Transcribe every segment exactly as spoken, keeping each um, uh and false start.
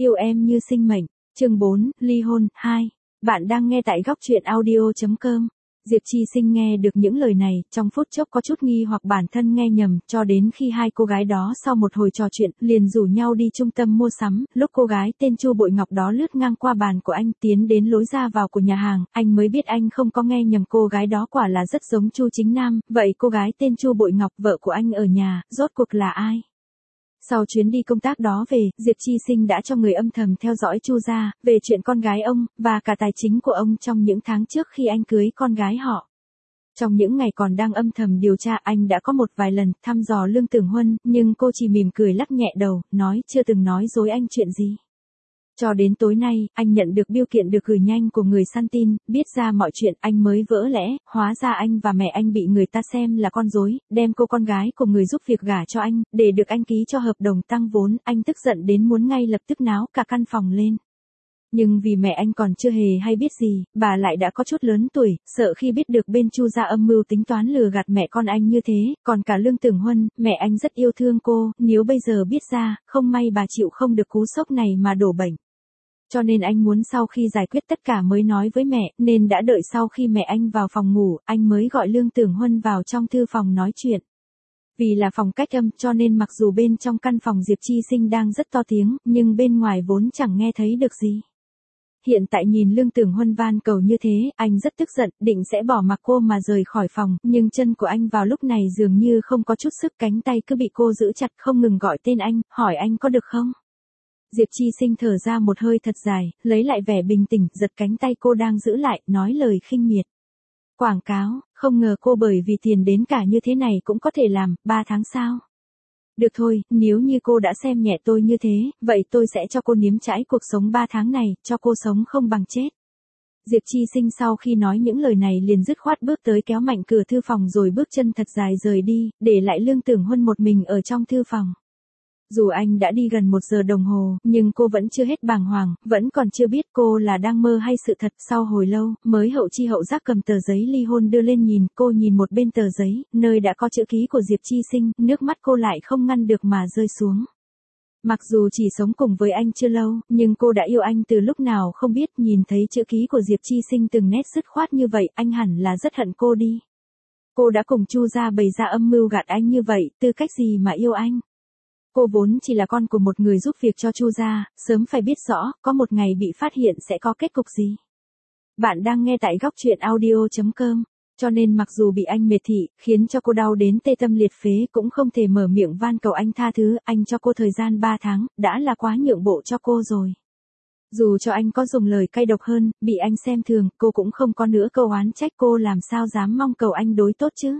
Yêu em như sinh mệnh, chương bốn, ly hôn, hai. Bạn đang nghe tại góc truyện audio.com. Diệp Chi Sinh nghe được những lời này, trong phút chốc có chút nghi hoặc bản thân nghe nhầm, cho đến khi hai cô gái đó sau một hồi trò chuyện, liền rủ nhau đi trung tâm mua sắm, lúc cô gái tên Chu Bội Ngọc đó lướt ngang qua bàn của anh, tiến đến lối ra vào của nhà hàng, anh mới biết anh không có nghe nhầm, cô gái đó quả là rất giống Chu Chính Nam, vậy cô gái tên Chu Bội Ngọc, vợ của anh ở nhà, rốt cuộc là ai? Sau chuyến đi công tác đó về, Diệp Chi Sinh đã cho người âm thầm theo dõi Chu gia, về chuyện con gái ông, và cả tài chính của ông trong những tháng trước khi anh cưới con gái họ. Trong những ngày còn đang âm thầm điều tra, anh đã có một vài lần thăm dò Lương Tưởng Huân, nhưng cô chỉ mỉm cười lắc nhẹ đầu, nói chưa từng nói dối anh chuyện gì. Cho đến tối nay, anh nhận được bưu kiện được gửi nhanh của người săn tin, biết ra mọi chuyện, anh mới vỡ lẽ, hóa ra anh và mẹ anh bị người ta xem là con rối, đem cô con gái của người giúp việc gả cho anh, để được anh ký cho hợp đồng tăng vốn, anh tức giận đến muốn ngay lập tức náo cả căn phòng lên. Nhưng vì mẹ anh còn chưa hề hay biết gì, bà lại đã có chút lớn tuổi, sợ khi biết được bên Chu gia âm mưu tính toán lừa gạt mẹ con anh như thế, còn cả Lương Tưởng Huân, mẹ anh rất yêu thương cô, nếu bây giờ biết ra, không may bà chịu không được cú sốc này mà đổ bệnh. Cho nên anh muốn sau khi giải quyết tất cả mới nói với mẹ, nên đã đợi sau khi mẹ anh vào phòng ngủ, anh mới gọi Lương Tưởng Huân vào trong thư phòng nói chuyện. Vì là phòng cách âm cho nên mặc dù bên trong căn phòng Diệp Chi Sinh đang rất to tiếng, nhưng bên ngoài vốn chẳng nghe thấy được gì. Hiện tại nhìn Lương Tưởng Huân van cầu như thế, anh rất tức giận, định sẽ bỏ mặc cô mà rời khỏi phòng, nhưng chân của anh vào lúc này dường như không có chút sức, cánh tay cứ bị cô giữ chặt, không ngừng gọi tên anh, hỏi anh có được không? Diệp Chi Sinh thở ra một hơi thật dài, lấy lại vẻ bình tĩnh, giật cánh tay cô đang giữ lại, nói lời khinh miệt. Quảng cáo, không ngờ cô bởi vì tiền đến cả như thế này cũng có thể làm, ba tháng sao? Được thôi, nếu như cô đã xem nhẹ tôi như thế, vậy tôi sẽ cho cô nếm trải cuộc sống ba tháng này, cho cô sống không bằng chết. Diệp Chi Sinh sau khi nói những lời này liền dứt khoát bước tới kéo mạnh cửa thư phòng rồi bước chân thật dài rời đi, để lại Lương Tưởng Huân một mình ở trong thư phòng. Dù anh đã đi gần một giờ đồng hồ, nhưng cô vẫn chưa hết bàng hoàng, vẫn còn chưa biết cô là đang mơ hay sự thật. Sau hồi lâu, mới hậu chi hậu giác cầm tờ giấy ly hôn đưa lên nhìn, cô nhìn một bên tờ giấy, nơi đã có chữ ký của Diệp Chi Sinh, nước mắt cô lại không ngăn được mà rơi xuống. Mặc dù chỉ sống cùng với anh chưa lâu, nhưng cô đã yêu anh từ lúc nào không biết, nhìn thấy chữ ký của Diệp Chi Sinh từng nét dứt khoát như vậy, anh hẳn là rất hận cô đi. Cô đã cùng Chu gia bày ra âm mưu gạt anh như vậy, tư cách gì mà yêu anh? Cô vốn chỉ là con của một người giúp việc cho Chu gia, sớm phải biết rõ, có một ngày bị phát hiện sẽ có kết cục gì. Bạn đang nghe tại góc truyện audio.com, cho nên mặc dù bị anh mệt thị, khiến cho cô đau đến tê tâm liệt phế cũng không thể mở miệng van cầu anh tha thứ, anh cho cô thời gian ba tháng, đã là quá nhượng bộ cho cô rồi. Dù cho anh có dùng lời cay độc hơn, bị anh xem thường, cô cũng không có nữa câu oán trách, cô làm sao dám mong cầu anh đối tốt chứ.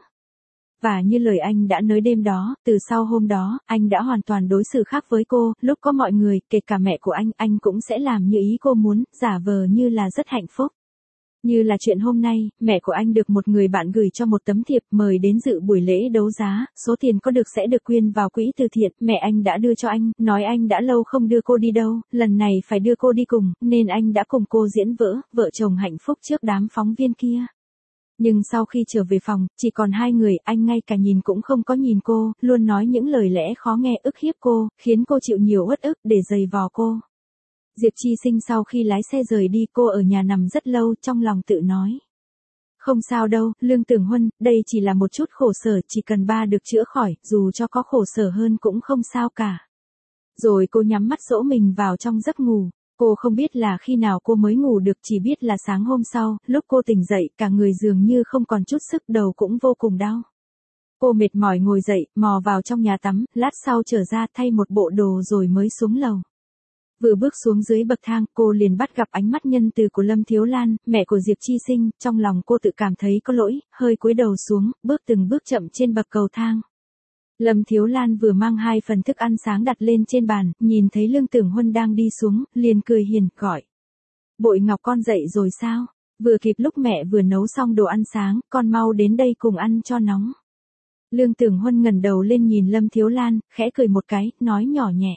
Và như lời anh đã nói đêm đó, từ sau hôm đó, anh đã hoàn toàn đối xử khác với cô, lúc có mọi người, kể cả mẹ của anh, anh cũng sẽ làm như ý cô muốn, giả vờ như là rất hạnh phúc. Như là chuyện hôm nay, mẹ của anh được một người bạn gửi cho một tấm thiệp mời đến dự buổi lễ đấu giá, số tiền có được sẽ được quyên vào quỹ từ thiện, mẹ anh đã đưa cho anh, nói anh đã lâu không đưa cô đi đâu, lần này phải đưa cô đi cùng, nên anh đã cùng cô diễn vỡ, vợ chồng hạnh phúc trước đám phóng viên kia. Nhưng sau khi trở về phòng, chỉ còn hai người, anh ngay cả nhìn cũng không có nhìn cô, luôn nói những lời lẽ khó nghe ức hiếp cô, khiến cô chịu nhiều uất ức để giày vò cô. Diệp Chi Sinh sau khi lái xe rời đi, cô ở nhà nằm rất lâu, trong lòng tự nói. Không sao đâu, Lương Tưởng Huân, đây chỉ là một chút khổ sở, chỉ cần ba được chữa khỏi, dù cho có khổ sở hơn cũng không sao cả. Rồi cô nhắm mắt dỗ mình vào trong giấc ngủ. Cô không biết là khi nào cô mới ngủ được, chỉ biết là sáng hôm sau, lúc cô tỉnh dậy, cả người dường như không còn chút sức, đầu cũng vô cùng đau. Cô mệt mỏi ngồi dậy, mò vào trong nhà tắm, lát sau trở ra thay một bộ đồ rồi mới xuống lầu. Vừa bước xuống dưới bậc thang, cô liền bắt gặp ánh mắt nhân từ của Lâm Thiếu Lan, mẹ của Diệp Chi Sinh, trong lòng cô tự cảm thấy có lỗi, hơi cúi đầu xuống, bước từng bước chậm trên bậc cầu thang. Lâm Thiếu Lan vừa mang hai phần thức ăn sáng đặt lên trên bàn, nhìn thấy Lương Tưởng Huân đang đi xuống, liền cười hiền, gọi. Bội Ngọc con dậy rồi sao? Vừa kịp lúc mẹ vừa nấu xong đồ ăn sáng, con mau đến đây cùng ăn cho nóng. Lương Tưởng Huân ngẩng đầu lên nhìn Lâm Thiếu Lan, khẽ cười một cái, nói nhỏ nhẹ.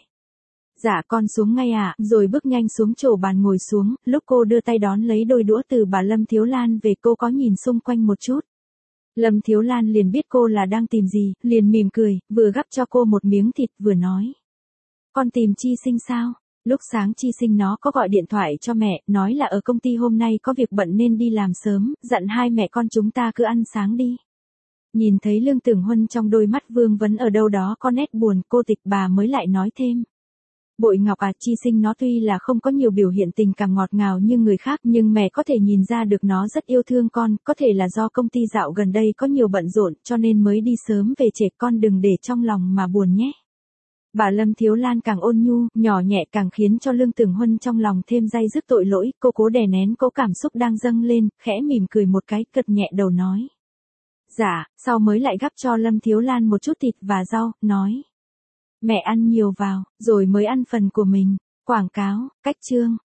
Dạ con xuống ngay ạ, à, rồi bước nhanh xuống chỗ bàn ngồi xuống, lúc cô đưa tay đón lấy đôi đũa từ bà Lâm Thiếu Lan về, cô có nhìn xung quanh một chút. Lâm Thiếu Lan liền biết cô là đang tìm gì, liền mỉm cười, vừa gắp cho cô một miếng thịt vừa nói. Con tìm Chi Sinh sao? Lúc sáng Chi Sinh nó có gọi điện thoại cho mẹ, nói là ở công ty hôm nay có việc bận nên đi làm sớm, dặn hai mẹ con chúng ta cứ ăn sáng đi. Nhìn thấy Lương Tưởng Huân trong đôi mắt vương vấn ở đâu đó có nét buồn, cô Tịch bà mới lại nói thêm. Bội Ngọc à, Chi Sinh nó tuy là không có nhiều biểu hiện tình cảm ngọt ngào như người khác nhưng mẹ có thể nhìn ra được nó rất yêu thương con, có thể là do công ty dạo gần đây có nhiều bận rộn cho nên mới đi sớm về trễ, con đừng để trong lòng mà buồn nhé. Bà Lâm Thiếu Lan càng ôn nhu, nhỏ nhẹ càng khiến cho Lương Tưởng Huân trong lòng thêm day dứt tội lỗi, cô cố đè nén cỗ cảm xúc đang dâng lên, khẽ mỉm cười một cái, gật nhẹ đầu nói. Dạ, sau mới lại gắp cho Lâm Thiếu Lan một chút thịt và rau, nói. Mẹ ăn nhiều vào, rồi mới ăn phần của mình. Quảng cáo, cách chương.